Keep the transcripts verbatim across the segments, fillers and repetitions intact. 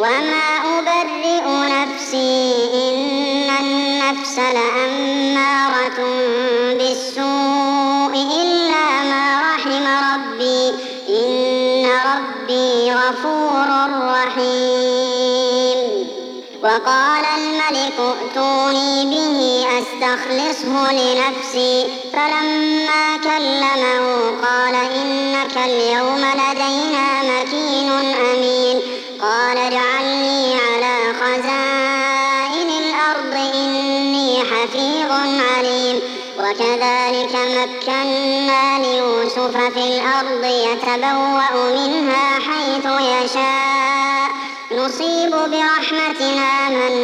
وما أبرئ نفسي إن النفس لأمارة بالسوء إلا ما رحم ربي إن ربي غفور رحيم. وقال الملك ائتوني به أستخلصه لنفسي فلما كلمه قال إنك اليوم لدينا مكين أمين. قال اجعلني على خزائن الأرض إني حفيظ عليم. وكذلك مكنا ليوسف في الأرض يتبوأ منها حيث يشاء نصيب برحمتنا من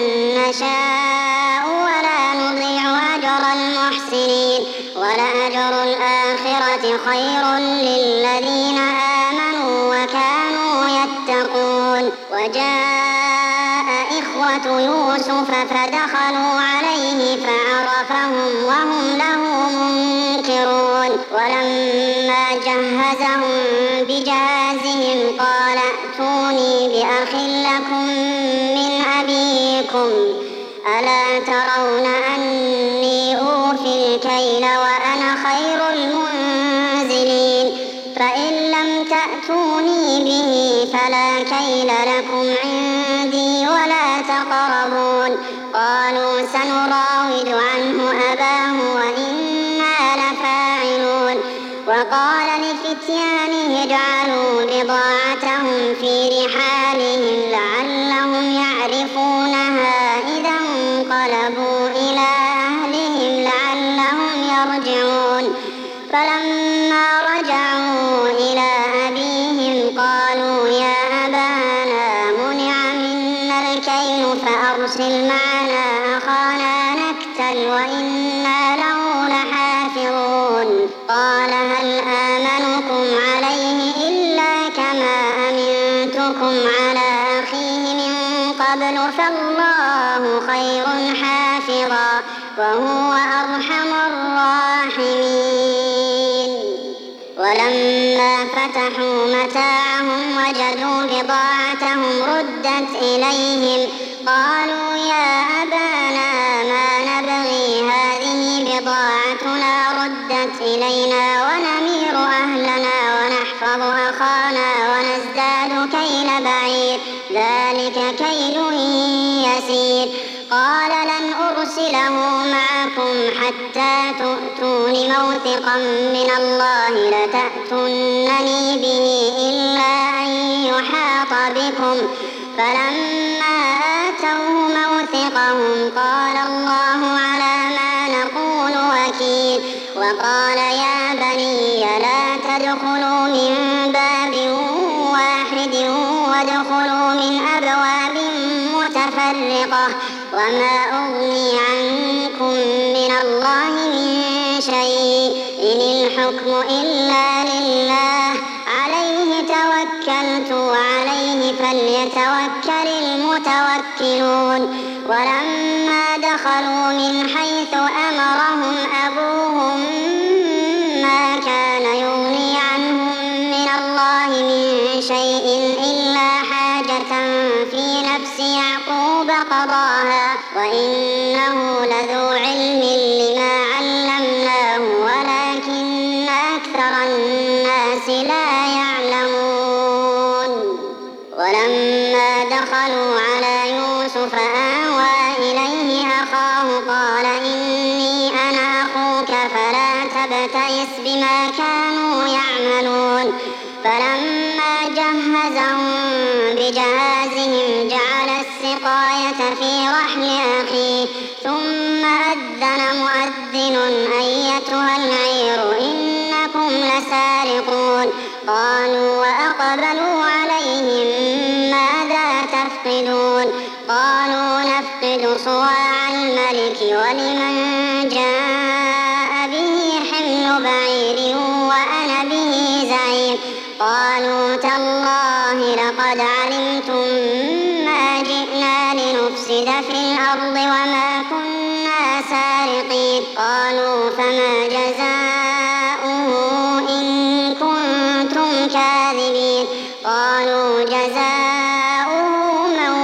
نشاء ولا نضيع أجر المحسنين ولأجر الآخرة خير للذين آمنوا وكانوا يتقون. وجاء إخوة يوسف فدخلوا عليه فعرفهم وهم له منكرون. ولما جهزهم بجهازهم قال ائتوني بأخ لكم من أبيكم ألا ترون أني أوفي الكيل وأنا خير المنزلين فإن لم تأتوني به فلا كيل لكم عندي ولا تقربون. قالوا سنراود عنه أباه وإنا لفاعلون. وقال لفتيانه اجعلوا بضاعتهم في رحالهم لعلهم يعرفونها إذا انقلبوا إلى أهلهم لعلهم يرجعون. فلما رجعوا إلى أبيهم قالوا يا أبانا منع منا الكيل فأرسل معنا أخانا نكتل وإنا له لحافظون. قال هل آمنكم عليه إلا كما أمنتكم على أخيه من قبل فالله خير حافظا وهو أرحم الراحمين. ولما فتحوا متاعهم وجدوا بضاعتهم ردت إليهم قالوا يا أبانا ما نبغي هذه بضاعتنا ردت إلينا ونمير أهلنا ونحفظ أخانا ونزداد كيل بعير ذلك كيل يسير. قال لن أرسله معكم حتى تؤتون موثقا من الله لتأتونني به إلا أن يحاط بكم. فلما آتوه موثقهم قال الله على ما نقول وكيل. وقال يا بني لا تدخلوا من باب واحد وادخلوا من أبواب متفرقة وما أغني عنكم من الله من شيء إن الحكم إلا لله عليه توكلت وعليه فليتوكل المتوكلون. ولما دخلوا من حيث أمرهم أبوهم ما كان يغني عنهم من الله من شيء إلا حاجة في نفس يعقوب قضاها وإنه لذو علم لما علمناه ولكن أكثر الناس لا يعلمون. ولما دخلوا على يوسف آوى إليه أخاه قال إني أنا أخوك فلا تبتئس بما كانوا يعملون. فلما جهزهم بجهازهم جعل السقاية في رحل أخيه ثم أذن مؤذن أيتها العير إنكم لسارقون. قالوا وأقبلوا عليهم ماذا تفقدون. قالوا نفقد صواع الملك ولمن جاء به حمل بعير وأنا به زعيم. قالوا تالله لقد علمتم ما جئنا لنفسد في الأرض وما كنا سارقين. قالوا فما جزاؤه إن كنتم كاذبين. قالوا جزاؤه من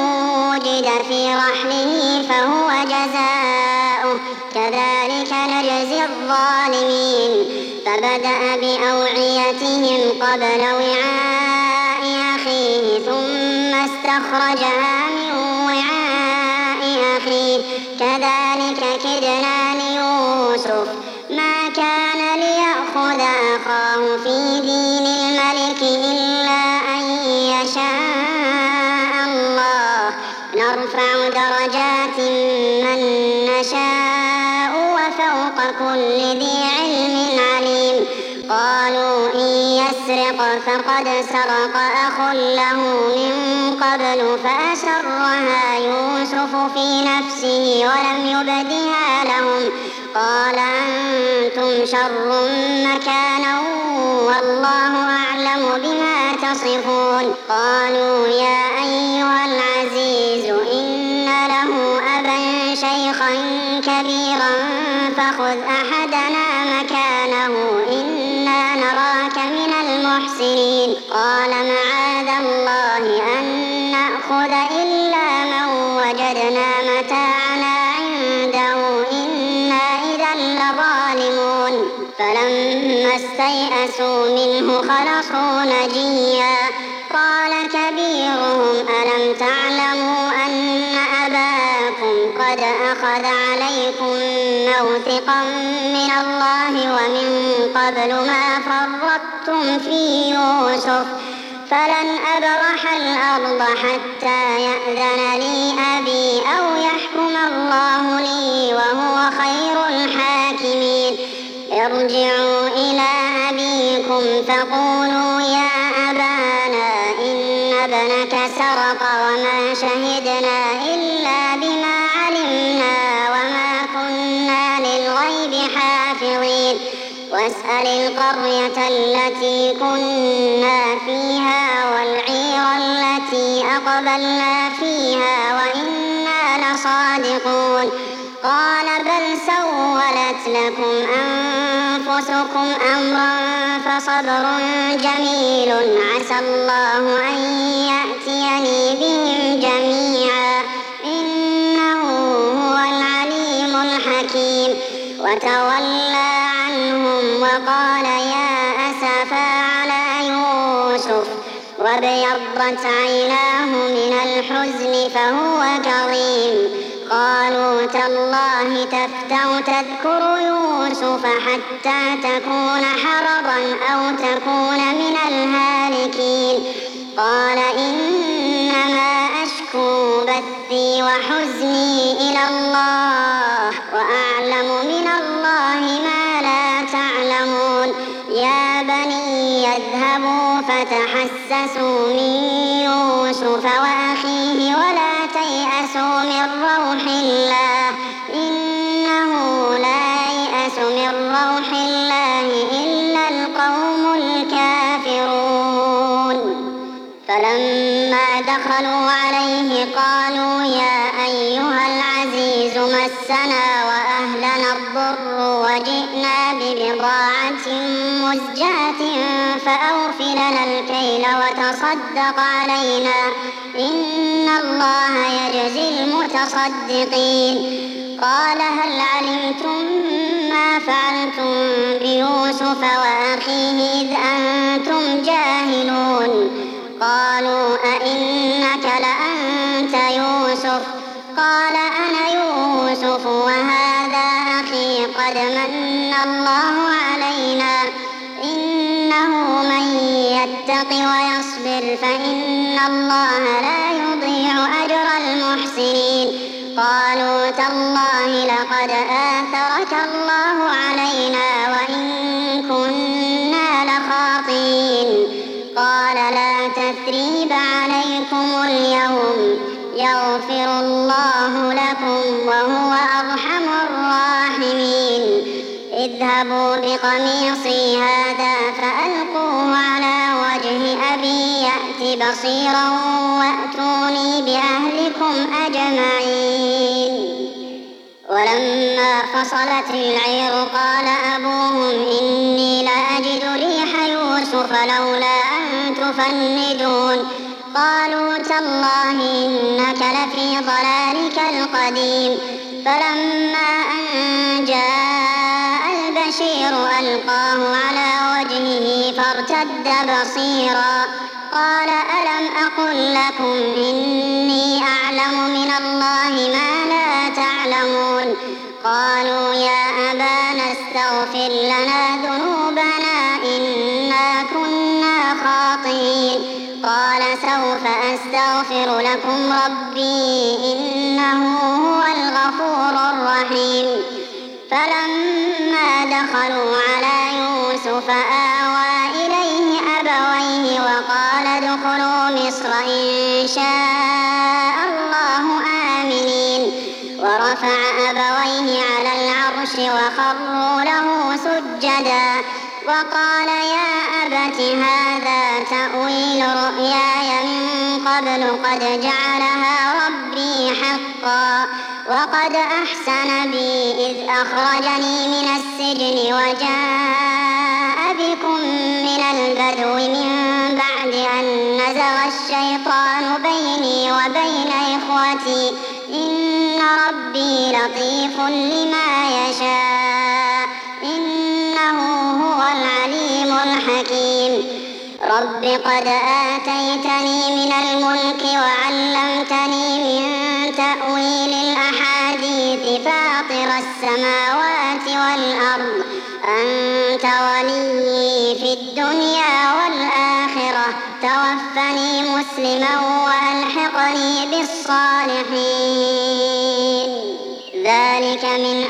في رحله فهو جزاؤه كذلك نجزي الظالمين فبدأ بأوعيتهم قبل وعاء أخيه ثم استخرجها من وعاء أخيه كذلك كدنا ليوسف ما كان ليأخذ أخاه في دين الملك إلا أن يشاء الله نرفع درجات من نشاء وفوق كل ذي علم عليم قالوا إن يسرق فقد سرق أخ له من قبل فأسرها يوسف في نفسه ولم يبدها لهم قال أنتم شر مكانا والله أعلم بما تصفون قالوا يا أيها العزيز إن له أبا شيخا كبيرا فخذ أحدنا مكانه إنا نراك من المحسنين قال معاذ الله أن نأخذ إلا من وجدنا متاعنا عنده إنا إذا لظالمون فلما استيئسوا منه خلصوا نجيا قال كبيرهم ألم تعلموا أن أباكم قد أخذ عليكم موثقا من الله ومن قبل ما فرطتم في يوسف فلن أبرح الأرض حتى يأذن لي أبي أو يحكم الله لي وهو خير الحاكمين ارجعوا إلى أبيكم فقولوا يا أبانا إن ابنك سرق وما شهدنا إلا بما علمنا وما كنا للغيب حافظين واسأل القرية التي كنا فيها والعير التي أقبلنا فيها وإنا لصادقون قال بل سولت لكم أنفسكم أمرا فصبر جميل عسى الله أن يأتيني بهم جميعا إنه هو العليم الحكيم وتولى عنهم وقال يا أسفا على يوسف وابيضت عيناه من الحزن فهو كظيم قالوا تالله تفتأ تذكر يوسف حتى تكون حرضا أو تكون من الهالكين قال إنما أشكو بثي وحزني إلى الله وأعلم من الله ما لا تعلمون يا بني يذهبوا فتحسسوا من يوسف وأخيه ولا تيأسوا من روح الله إنه لا ييأس من روح الله إلا القوم الكافرون فلما دخلوا عليه قالوا يا أيها العزيز مسنا وأهلنا الضر وجئنا ببضاعة مزجاة فأوف لنا الكيل وتصدق علينا إن الله يجزي المتصدقين قال هل علمتم ما فعلتم بيوسف وأخيه إذ أنتم جاهلون قالوا أئنك لأنت يوسف قال أنا يوسف وهذا أخي قد من الله علينا إنه من يتق ويصبر فإن الله لا يضيع أجر المحسنين قالوا تالله لقد آثرك الله علينا وإن كنا لخاطئين قال لا تثريب عليكم اليوم يغفر الله لكم وهو أرحم الراحمين اذهبوا بقميصي هذا فألقوه على وجه أبي يأت بصيرا وأتوني بأهلكم أجمعين ولما فصلت العير قال أبوهم إني لأجد ريح يوسف لولا أن تفندون قالوا تالله إنك لفي ضلالك القديم. فلما أن جاء البشير ألقاه على وجهه فارتد بصيرا قال ألم أقل لكم إني أعلم من الله ما لا تعلمون. قالوا يا أبانا استغفر لنا ذنوبنا إنا كنا خاطئين. قال سوف أستغفر لكم ربي إنه هو الغفور الرحيم. فلما دخلوا على يوسف آوى إليه أبويه وقال ادخلوا مصر إن شاء الله آمنين. ورفع أبويه على العرش وخروا له سجدا وقال يا أبت هذا تأويل رؤياي من قبل قد جعلها ربي حقا وقد أحسن بي إذ أخرجني من السجن وجاء بكم من البدو من بعد أن نزغ الشيطان بيني وبين إخوتي إن ربي لطيف لما يشاء إنه هو العليم الحكيم. رب قد آتيتني من الملك وعلمتني من تأويل الأحاديث فاطر السماوات والأرض أنت ولي في الدنيا والآخرة توفني مسلما وألحقني بالصالحين. ذلك من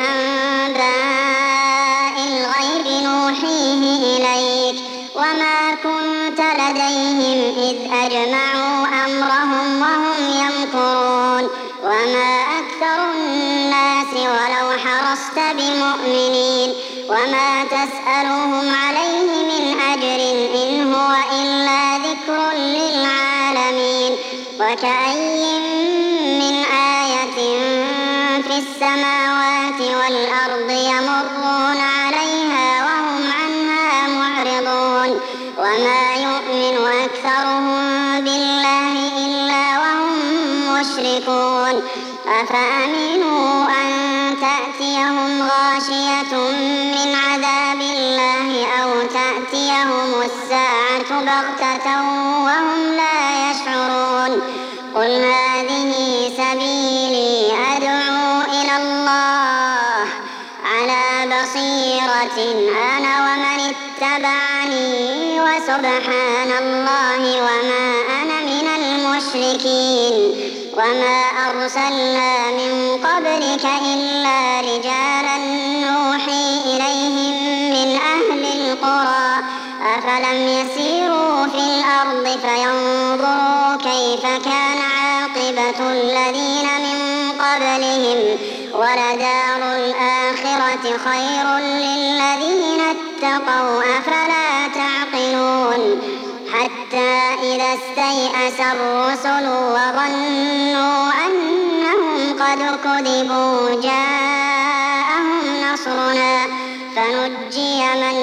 أنباء الغيب نوحيه إليك وما كنت لديهم إذ أجمعوا أمرهم وهم يمكرون وما أكثر الناس ولو حرصت بمؤمنين وما تسألهم عليه من أجر إن هو إلا ذكر للعالمين. وكأي من آية في السماوات والأرض يمرون عليها وهم عنها معرضون وما يؤمن أكثرهم بالله إلا وهم مشركون. أفأمنوا أن تأتيهم غاشية من عذاب الله أو تأتيهم الساعة بغتة وهم لا يشعرون. قل هذه سبيلي أدعو إلى الله على بصيرة أنا ومن اتبعني وسبحان الله وما أنا من المشركين. وما أرسلنا من قبلك إلا رجالا نوحي إليهم من أهل القرى أفلم يسيروا في الأرض فينظروا كيف كان عاقبة الذين من قبلهم ولدار الآخرة خير للذين اتقوا أفلا تعقلون. حتى إذا استيأس الرسل وظنوا أنهم قد كذبوا جاءهم نصرنا فنجي من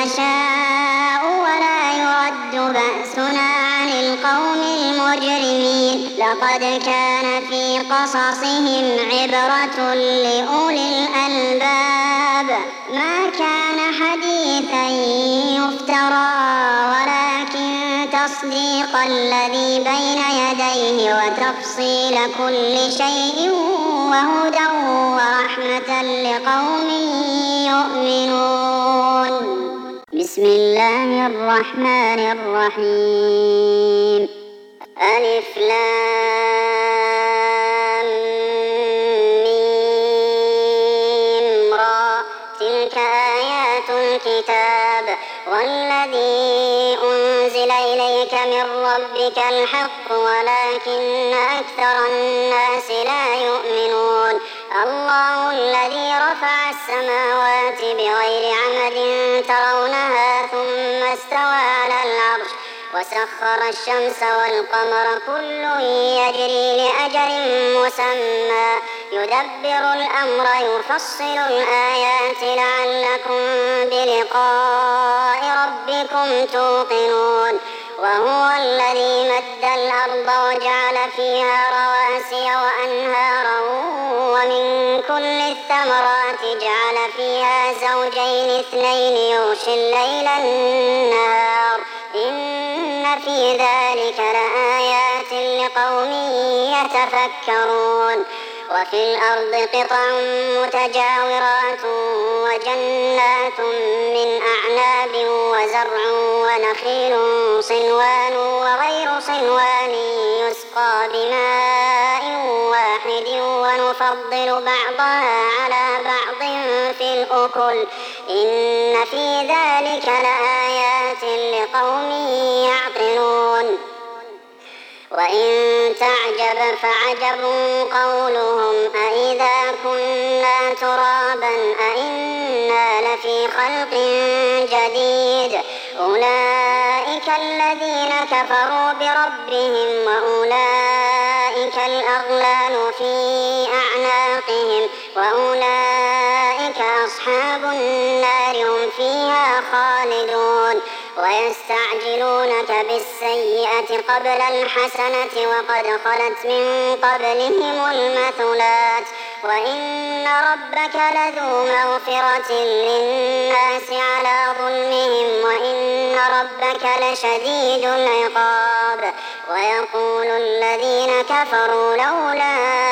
نشاء ولا يرد بأسنا عن القوم المجرمين. لقد كان في قصصهم عبرة لأولي الألباب ما كان حديثا يفترى ولكن تصديق الذي بين يديه وتفصيل كل شيء وهدى ورحمة لقوم يؤمنون. بسم الله الرحمن الرحيم. ألف لام ميم را تلك آيات الكتاب والذي أنزل إليك من ربك الحق ولكن أكثر الناس لا يؤمنون. الله الذي رفع السماوات بغير عمد ترونها ثم استوى على العرش وسخر الشمس والقمر كل يجري لأجل مسمى يدبر الأمر يفصل الآيات لعلكم بلقاء ربكم توقنون. وهو الذي مد الأرض وجعل فيها رواسي وأنهارا ومن كل الثمرات جعل فيها زوجين اثنين يغشي الليل النهار إن في ذلك لآيات لقوم يتفكرون. وفي الأرض قطع متجاورات وجنات من أعناب وزرع ونخيل صنوان وغير صنوان يسقى بماء واحد ونفضل بعضها على بعض في الأكل إن في ذلك لآيات لقوم يعقلون. وإن تعجب فعجب قولهم أإذا كنا ترابا أإنا لفي خلق جديد أولئك الذين كفروا بربهم وأولئك الأغلال في أعناقهم وأولئك أصحاب النار هم فيها خالدون. ويستعجلونك بالسيئة قبل الحسنة وقد خلت من قبلهم المثلات وإن ربك لذو مغفرة للناس على ظلمهم وإن ربك لشديد العقاب. ويقول الذين كفروا لولا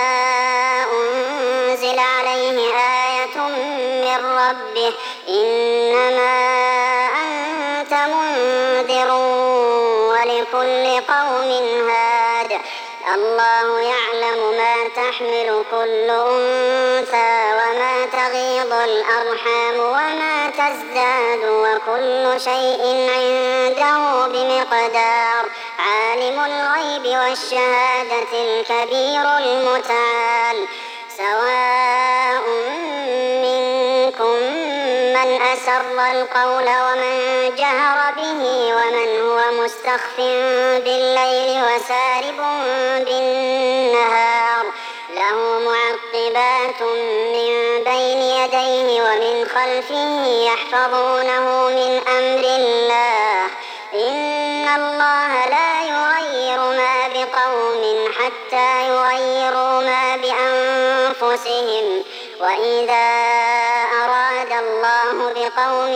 أنزل عليه آية من ربه إنما أنت منذر ولكل قوم هاد الله يعلم ما تحمل كل أنثى وما تغيض الأرحام وما تزداد وكل شيء عنده بمقدار عالم الغيب والشهادة الكبير المتعال. سواء منكم من أسر القول ومن جهر به ومن هو مستخف بالليل وسارب بالنهار له معقبات من بين يديه ومن خلفه يحفظونه من أمر الله إن الله لا يغير ما بقوم حتى يغيروا ما بأنفسهم وإذا أراد الله بقوم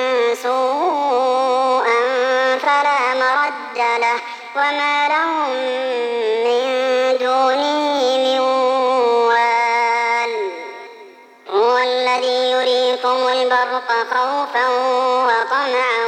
سوءا فلا مرد له وما لهم من دونه من وال. هو الذي يريكم البرق خوفا وطمعا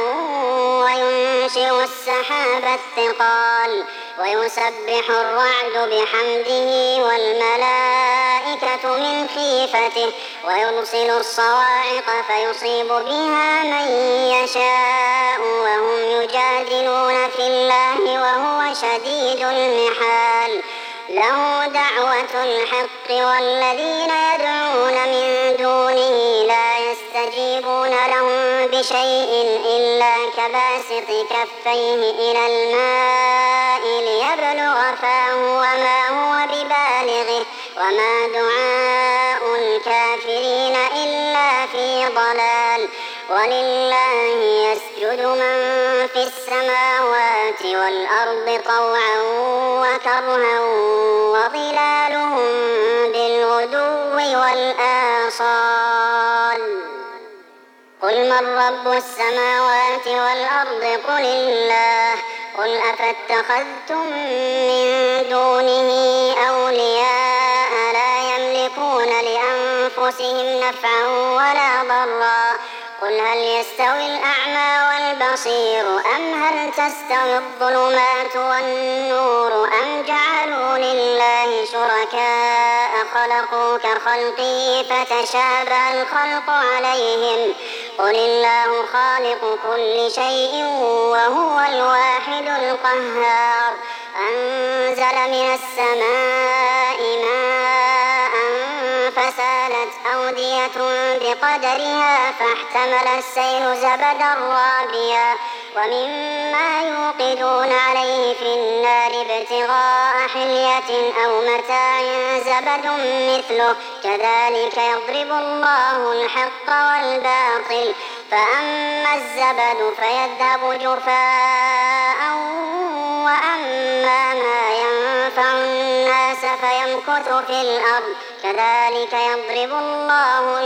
وينشئ السحاب الثقال ويسبح الرعد بحمده والملائكة من خيفته ويرسل الصواعق فيصيب بها من يشاء وهم يجادلون في الله وهو شديد المحال. له دعوة الحق والذين يدعون من دونه لا يستجيبون لهم بشيء إلا كباسط كفيه إلى الماء ليبلغ فاه وما هو ببالغه وما دعاء الكافرين إلا في ضلال. ولله يسجد من في السماوات والأرض طوعا وكرها وظلالهم بالغدو والآصال. قل من رب السماوات والأرض قل الله قل أفاتخذتم من دونه أولياء لا يملكون لأنفسهم نفعا ولا ضرا قل هل يستوي الأعمى والبصير أم هل تستوي الظلمات والنور أم جعلوا لله شركاء خلقوا كخلقه فتشابه الخلق عليهم قل الله خالق كل شيء وهو الواحد القهار. أنزل من السماء ماء فسالت أودية بقدرها فاحتمل السيل زبدا رابيا ومما يوقدون عليه في النار ابتغاء حلية أو متاع زبد مثله كذلك يضرب الله الحق والباطل فأما الزبد فيذهب جفاء وأما ما ينفع الناس فيمكث في الأرض كذلك يضرب الله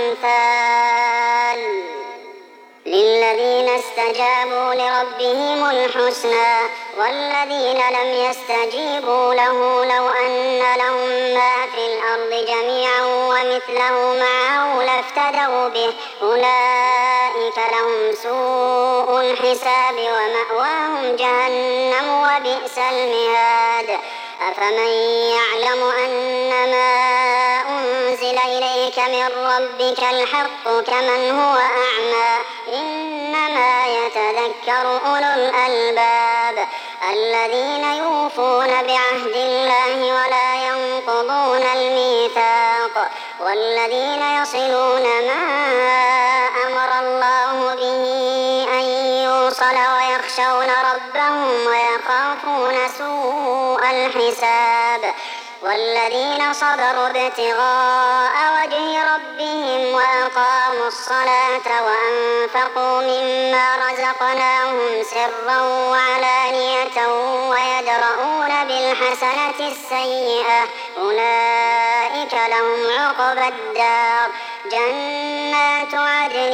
الأمثال للذين استجابوا لربهم الحسنى والذين لم يستجيبوا له لو أن لهم ما في الأرض جميعا ومثله معه لافتدوا به أولئك لهم سوء الحساب ومأواهم جهنم وبئس المهاد أفمن يعلم أنما أنزل إليك من ربك الحق كمن هو أعمى إنما يتذكر أولو الألباب الذين يوفون بعهد الله ولا ينقضون الميثاق والذين يصلون ما أمر الله به أن يوصل ويخشون ربهم ويخافون سوء الحساب والذين صبروا ابتغاء وجه ربهم وأقاموا الصلاة وأنفقوا مما رزقناهم سرا وعلانية ويدرؤون بالحسنة السيئة أولئك لهم عقبى الدار جنات عدن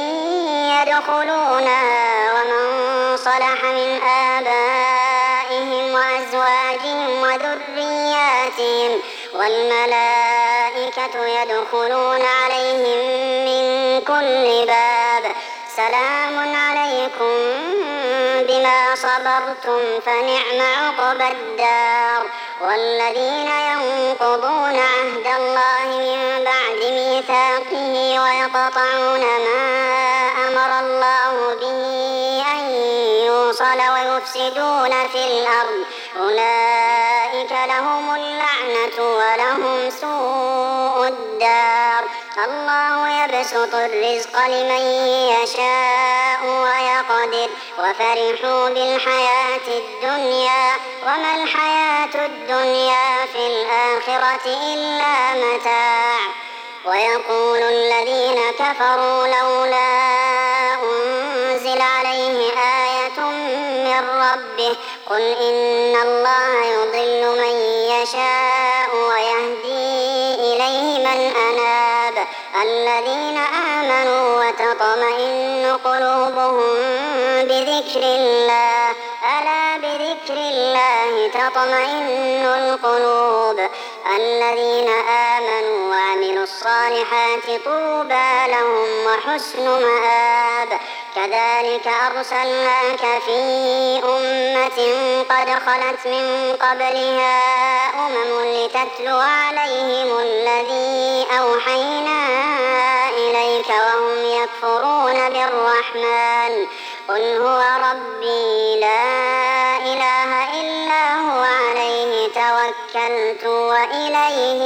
يدخلونها ومن صلح من آبائهم وأزواجهم وذرياتهم والملائكة يدخلون عليهم من كل باب سلام عليكم بما صبرتم فنعم عقبى الدار والذين ينقضون عهد الله من بعد ميثاقه ويقطعون ما أمر الله به أن يوصل ويفسدون في الأرض أولئك لهم اللعنة ولهم سوء الدار الله يبسط الرزق لمن يشاء ويقدر وفرحوا بالحياة الدنيا وما الحياة الدنيا في الآخرة إلا متاع ويقول الذين كفروا لولا أنزل عليه آية من ربه قل إن الله يضل من يشاء ويهدي إليه من أناب الذين آمنوا وتطمئن قلوبهم بذكر الله ألا بذكر الله تطمئن القلوب الذين آمنوا وعملوا الصالحات طوبى لهم وحسن مآب كذلك أرسلناك في أمة قد خلت من قبلها أمم لتتلو عليهم الذي أوحينا إليك وهم يكفرون بالرحمن قل هو ربي لا إله إلا هو عليه توكلت وإليه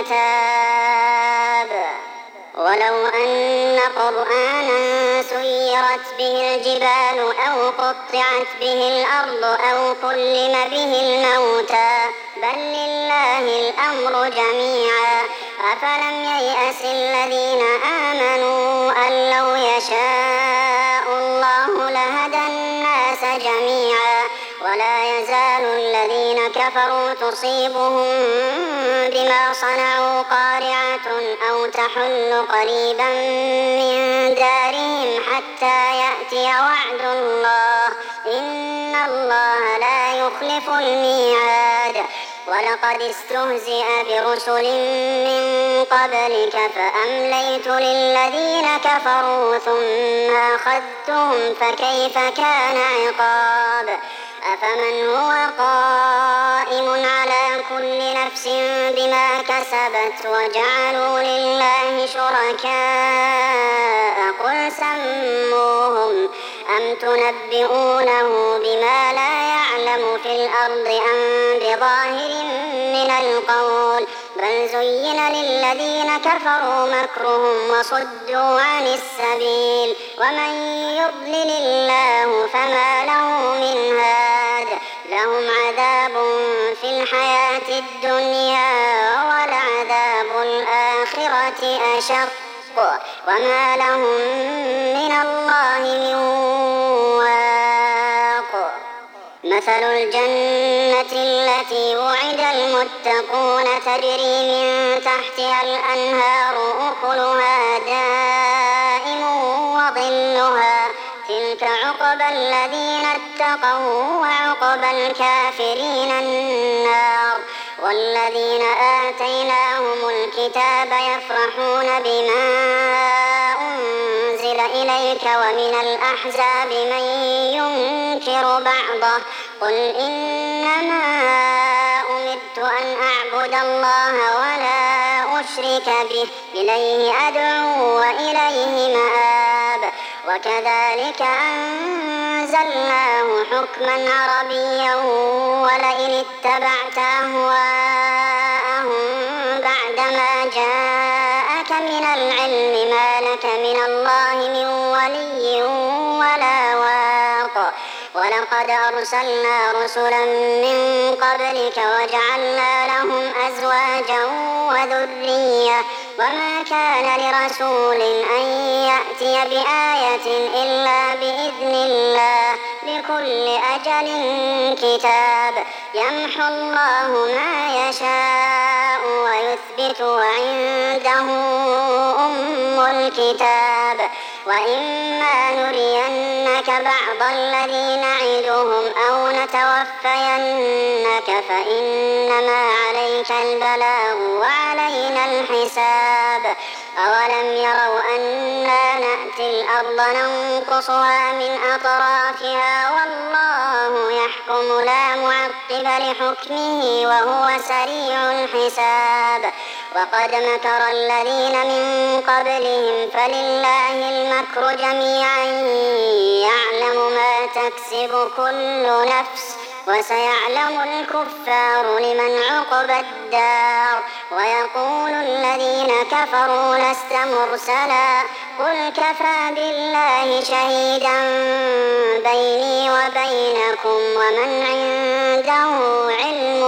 متاب ولو أن قرآنا سيرت به الجبال أو قطعت به الأرض أو كلم به الموتى بل لله الأمر جميعا أفلم ييأس الذين آمنوا أن لو يشاء الله لهدى الناس جميعا ولا يزال الذين كفروا تصيبهم بما صنعوا قارعة أو تحل قريبا من دارهم حتى يأتي وعد الله إن الله لا يخلف الميعاد ولقد استهزئ برسل من قبلك فأمليت للذين كفروا ثم أخذتهم فكيف كان عقاب أفمن هو قائم على كل نفس بما كسبت وجعلوا لله شركاء قل سموهم أم تنبئونه بما لا يعلم في الأرض أم بظاهر من القول بل زين للذين كفروا مكرهم وصدوا عن السبيل ومن يضلل الله فما له من هاد لهم عذاب في الحياة الدنيا ولعذاب الآخرة أشق الحق وما لهم من الله من واق. مثل الجنة التي وعد المتقون تجري من تحتها الأنهار أكلها دائم وظلها تلك عقبى الذين اتقوا وعقبى الكافرين النار. والذين آتيناهم الكتاب يفرحون بما أنزل إليك ومن الأحزاب من ينكر بعضه قل إنما أمرت أن أعبد الله ولا أشرك به إليه أدعو وإليه مآب. وكذلك أنزلناه حكما عربيا ولئن اتبعت أهواءهم بعدما جاءك من العلم ما لك من الله من ولي ولا واق. ولقد أرسلنا رسلا من قبلك وجعلنا لهم أزواجا وذرية وما كان لرسول أن يأتي بآية إلا بإذن الله لكل أجل كتاب. يمحو الله ما يشاء ويثبت وعنده أم الكتاب. وإما نرينك بعض الذي نعدهم أو نتوفينك فإنما عليك البلاغ وعلينا الحساب. أولم يروا أنا نأتي الأرض ننقصها من أطرافها والله يحكم لا معقب لحكمه وهو سريع الحساب. وقد مكر الذين من قبلهم فلله المكر جميعا يعلم ما تكسب كل نفس وسيعلم الكفار لمن عقبى الدار. ويقول الذين كفروا لست مرسلا قل كفى بالله شهيدا بيني وبينكم ومن عنده علم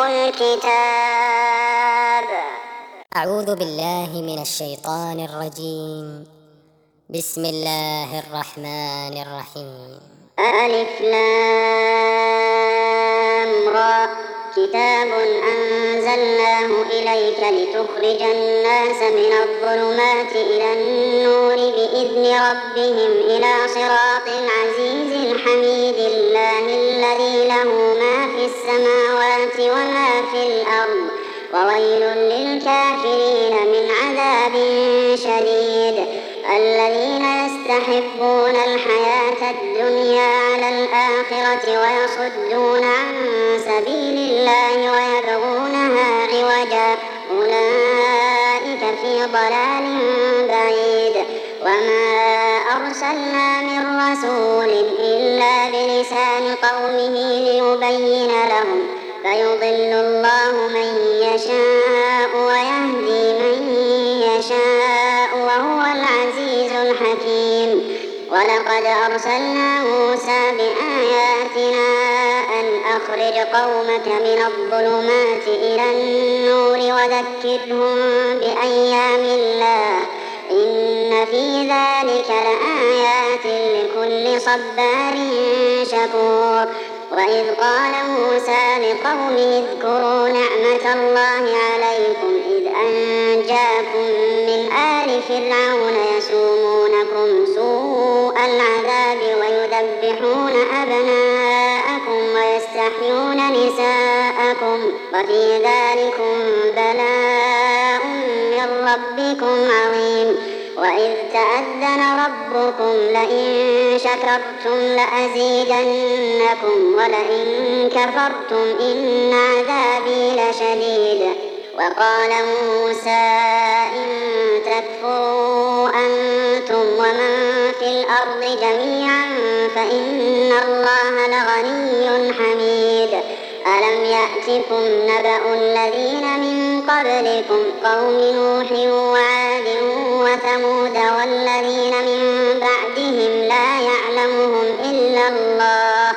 الكتاب. أعوذ بالله من الشيطان الرجيم. بسم الله الرحمن الرحيم. ألف لام را كتاب أنزلناه إليك لتخرج الناس من الظلمات إلى النور بإذن ربهم إلى صراط العزيز الحميد الله الذي له ما في السماوات وما في الأرض وويل للكافرين من عذاب شديد. الذين يستحبون الحياة الدنيا على الآخرة ويصدون عن سبيل الله ويبغونها عوجا أولئك في ضلال بعيد. وما أرسلنا من رسول إلا بلسان قومه ليبين لهم فيضل الله من يشاء ويهدي من يشاء وهو العزيز الحكيم. ولقد أرسلنا موسى بآياتنا أن أخرج قومك من الظلمات إلى النور وذكرهم بأيام الله إن في ذلك لآيات لكل صبار شكور. وإذ قال موسى لقومه اذكروا نعمة الله عليكم إذ أنجاكم من آل فرعون يسومونكم سوء العذاب ويذبحون أبناءكم ويستحيون نساءكم وفي ذلكم بلاء من ربكم عظيم. وإذ تأذن ربكم لئن شكرتم لأزيدنكم ولئن كفرتم إن عذابي لشديد. وقال موسى إن تكفروا أنتم ومن في الأرض جميعا فإن الله لغني حميد. ألم يأتكم نبأ الذين من قبلكم قوم نوح وعاد وثمود والذين من بعدهم لا يعلمهم إلا الله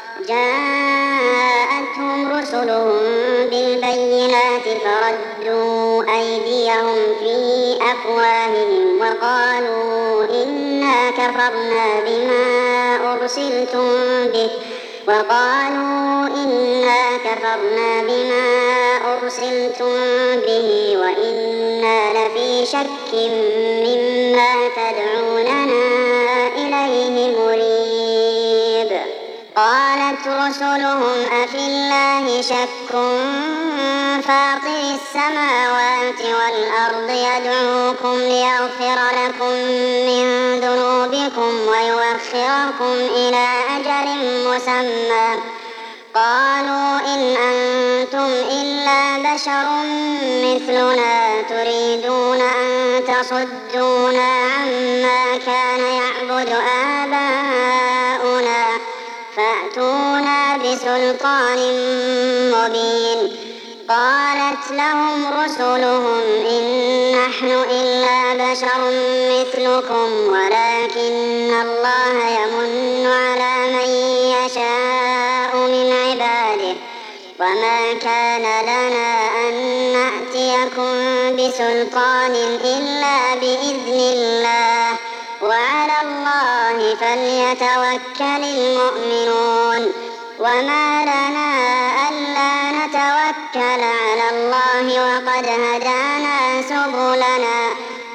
جاءتهم رسلهم بالبينات فردوا أيديهم في أفواههم وقالوا إنا كفرنا بما أرسلتم به وقالوا إنا كفرنا بما أرسلتم به وإنا لفي شك مما تدعوننا إليه مريب. قالت رسلهم أفي الله شك فاطر السماوات والأرض يدعوكم ليغفر لكم من ذنوبكم ويؤخركم إلى أجل مسمى قالوا إن أنتم إلا بشر مثلنا تريدون أن تصدونا عما كان يعبد آباؤنا فأتونا بسلطان مبين. قالت لهم رسلهم إن نحن إلا بشر مثلكم ولكن الله يمن على من يشاء من عباده وما كان لنا أن نأتيكم بسلطان إلا بإذن الله وعلى الله فليتوكل المؤمنون. وما لنا ألا نتوكل على الله وقد هدانا سبلنا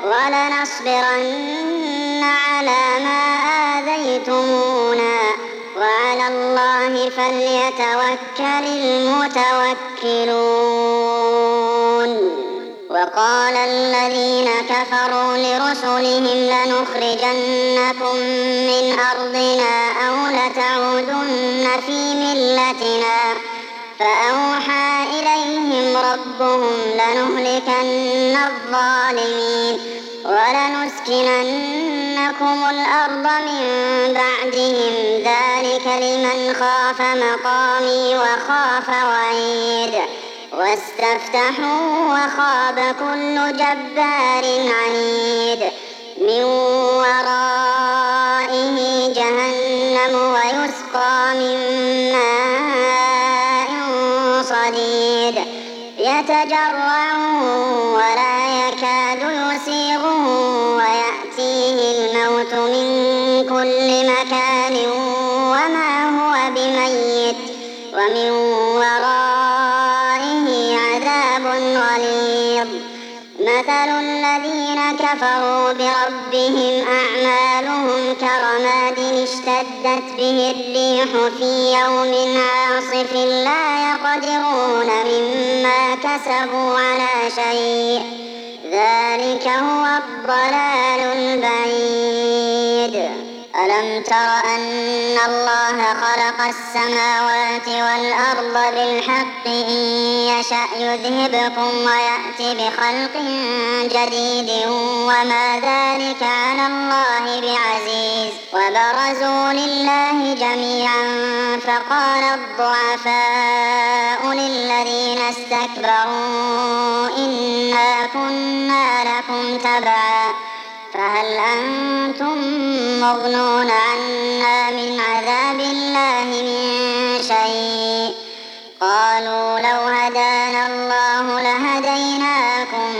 ولنصبرن على ما آذيتمونا وعلى الله فليتوكل المتوكلون. وقال الذين كفروا لرسلهم لنخرجنكم من أرضنا أو لتعودن في ملتنا فأوحى إليهم ربهم لنهلكن الظالمين ولنسكننكم الأرض من بعدهم ذلك لمن خاف مقامي وخاف وعيد. واستفتحوا وخاب كل جبار عنيد من ورائه جهنم ويسقى من ماء صديد يتجرعه ولا يكاد يسيغه ويأتيه الموت من كل مكان وما هو بميت ومن ورائه عذاب غليظ. مثل الذين كفروا بربهم أعمالهم كرماد اشتدت به الريح في يوم عاصف لا يقدرون مما كسبوا على شيء ذلك هو الضلال البعيد. ألم تر أن الله خلق السماوات والأرض بالحق إن يشأ يذهبكم ويأتي بخلق جديد وما ذلك على الله بعزيز. وبرزوا لله جميعا فقال الضعفاء للذين استكبروا إنا كنا لكم تبعا فهل أنتم مغنون عنا من عذاب الله من شيء قالوا لو هدانا الله لهديناكم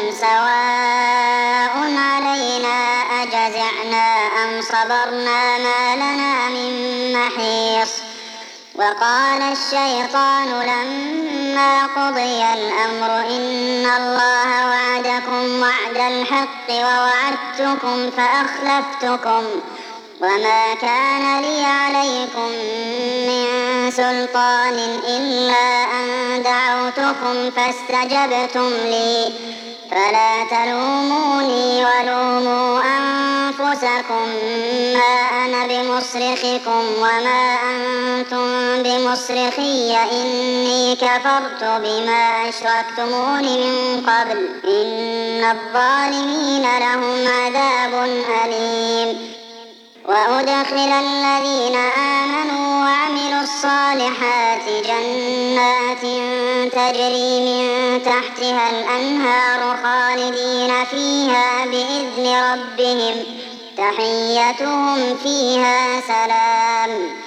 سواء علينا أجزعنا أم صبرنا ما لنا من محيص. وقال الشيطان لما قضي الأمر إن الله وعدكم وعد الحق ووعدتكم فأخلفتكم وما كان لي عليكم من سلطان إلا أن دعوتكم فاستجبتم لي فلا تلوموني ولوموا أنفسكم ما أنا بمصرخكم وما أنتم بمصرخي إني كفرت بما أشركتمون من قبل إن الظالمين لهم عذاب أليم. وأدخل الذين آمنوا وعملوا الصالحات جنات تجري من تحتها الأنهار خالدين فيها بإذن ربهم تحيتهم فيها سلام.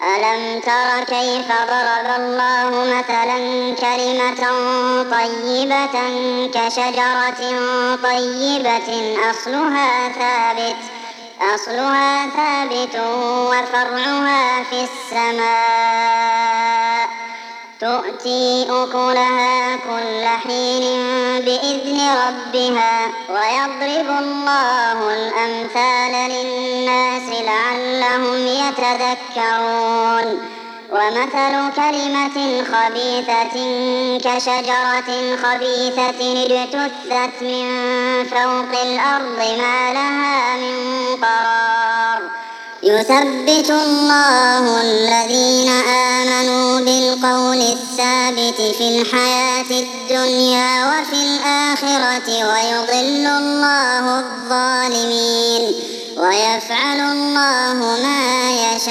ألم تر كيف ضرب الله مثلا كلمة طيبة كشجرة طيبة أصلها ثابت أصلها ثابت وفرعها في السماء تؤتي أكلها كل حين بإذن ربها ويضرب الله الأمثال للناس لعلهم يتذكرون ومثل كلمة خبيثة كشجرة خبيثة اجتثت من فوق الأرض ما لها من قرار يثبت الله الذين آمنوا بالقول الثابت في الحياة الدنيا وفي الآخرة ويضل الله الظالمين ويفعل الله ما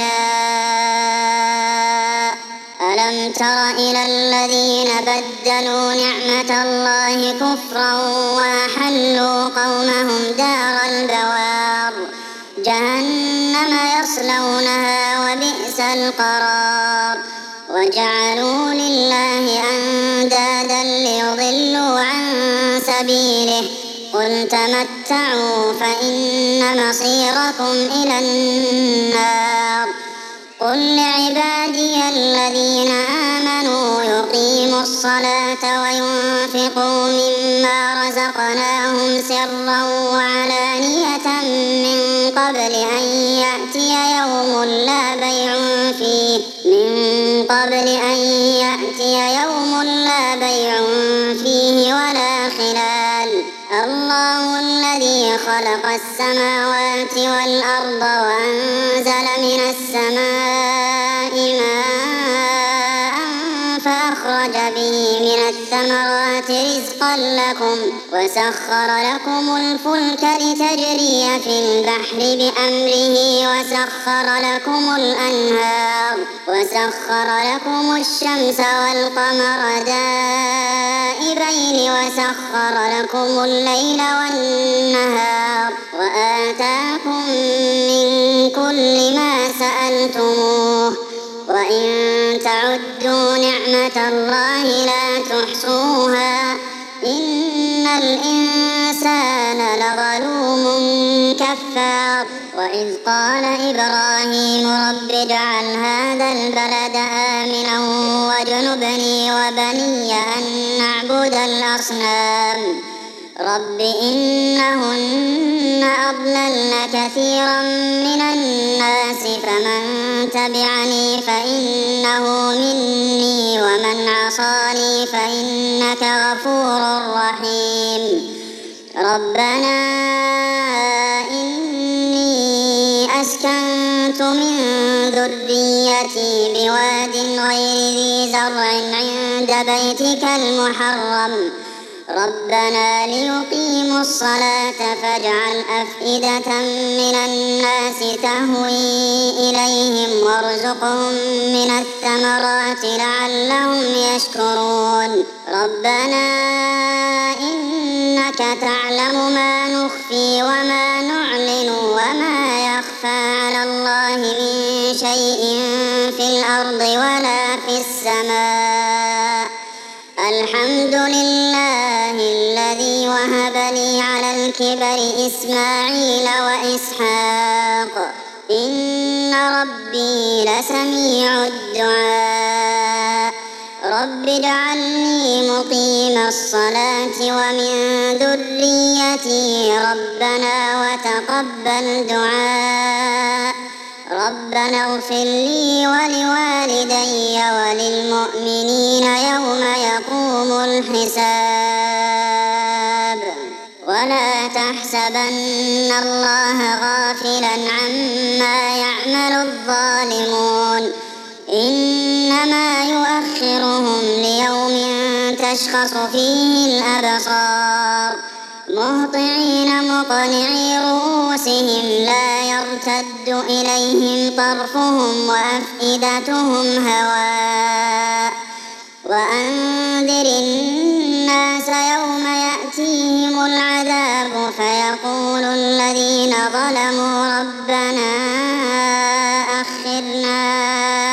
يشاء ألم تر إلى الذين بدلوا نعمة الله كفرا وأحلوا قومهم دار البوار جهنم يصلونها وبئس القرار وجعلوا لله أندادا ليضلوا عن سبيله قل تمتعوا فإن مصيركم إلى النار قل لعبادي الذين آمنوا يقيموا الصلاة وينفقوا مما رزقناهم سرا وعلانية من قبل أن يأتي يوم لا بيع فيه من قبل أن يأتي يوم لا بيع فيه ولا خلال الله الذي خلق السماوات والأرض وأنزل من السماء ماء فأخرج به من الثمرات رزقا لكم وسخر لكم الفلك لتجري في البحر بأمره وسخر لكم الأنهار وسخر لكم الشمس والقمر دائبين وسخر لكم الليل والنهار وآتاكم من كل ما سألتموه وإن تعدوا نعمة الله لا تحصوها إن الإنسان لظلوم كفار وإذ قال إبراهيم رب اجعل هذا البلد آمنا واجنبني وبني أن نعبد الأصنام رب إنهن أضللن كثيرا من الناس فمن تبعني فإنه مني ومن عصاني فإنك غفور رحيم ربنا إني أسكنت من ذريتي بواد غير ذي زرع عند بيتك المحرم ربنا ليقيموا الصلاة فاجعل أفئدة من الناس تهوي إليهم وارزقهم من الثمرات لعلهم يشكرون ربنا إنك تعلم ما نخفي وما نعلن وما يخفى على الله من شيء في الأرض ولا في السماء الحمد لله الذي وهب لي على الكبر إسماعيل وإسحاق إن ربي لسميع الدعاء رب اجعلني مقيم الصلاة ومن ذريتي ربنا وتقبل دعاء ربنا اغفر لي ولوالدي وللمؤمنين يوم يقوم الحساب ولا تحسبن الله غافلا عما يعمل الظالمون إنما يؤخرهم ليوم تشخص فيه الأبصار مهطعين مقنعي رؤوسهم لا يرتد إليهم طرفهم وأفئدتهم هواء وأنذر الناس يوم يأتيهم العذاب فيقول الذين ظلموا ربنا أخرنا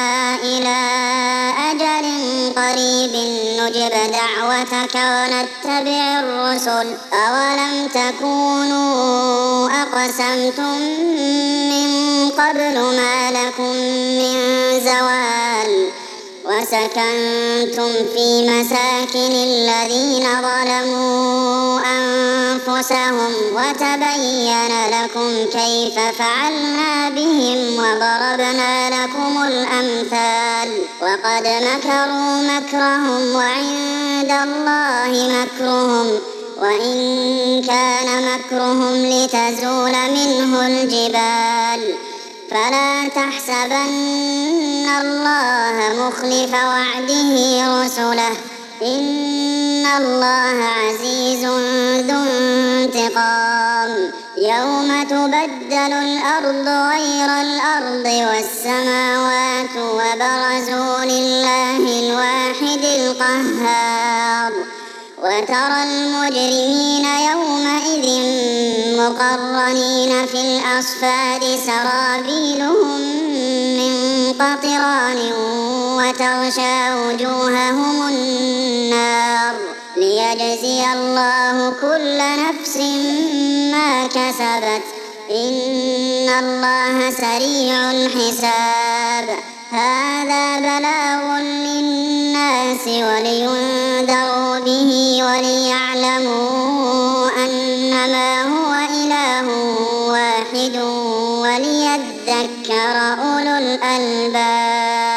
دعوتك ونتبع الرسل أولم تكونوا أقسمتم من قبل ما لكم من زوال وسكنتم في مساكن الذين ظلموا أنفسهم وتبين لكم كيف فعلنا بهم وضربنا لكم الأمثال وقد مكروا مكرهم وعند الله مكرهم وإن كان مكرهم لتزول منه الجبال فلا تحسبن الله مخلف وعده رسله إن الله عزيز ذو انتقام يوم تبدل الأرض غير الأرض والسماوات وبرزوا لله الواحد القهار وترى المجرمين يومئذ مقرنين في الأصفاد سرابيلهم من قطران وتغشى وجوههم النار ليجزي الله كل نفس ما كسبت إن الله سريع الحساب هذا بلاغ للناس ولينذروا به وليعلموا أنما هو إله واحد وليذكر أولو الألباب.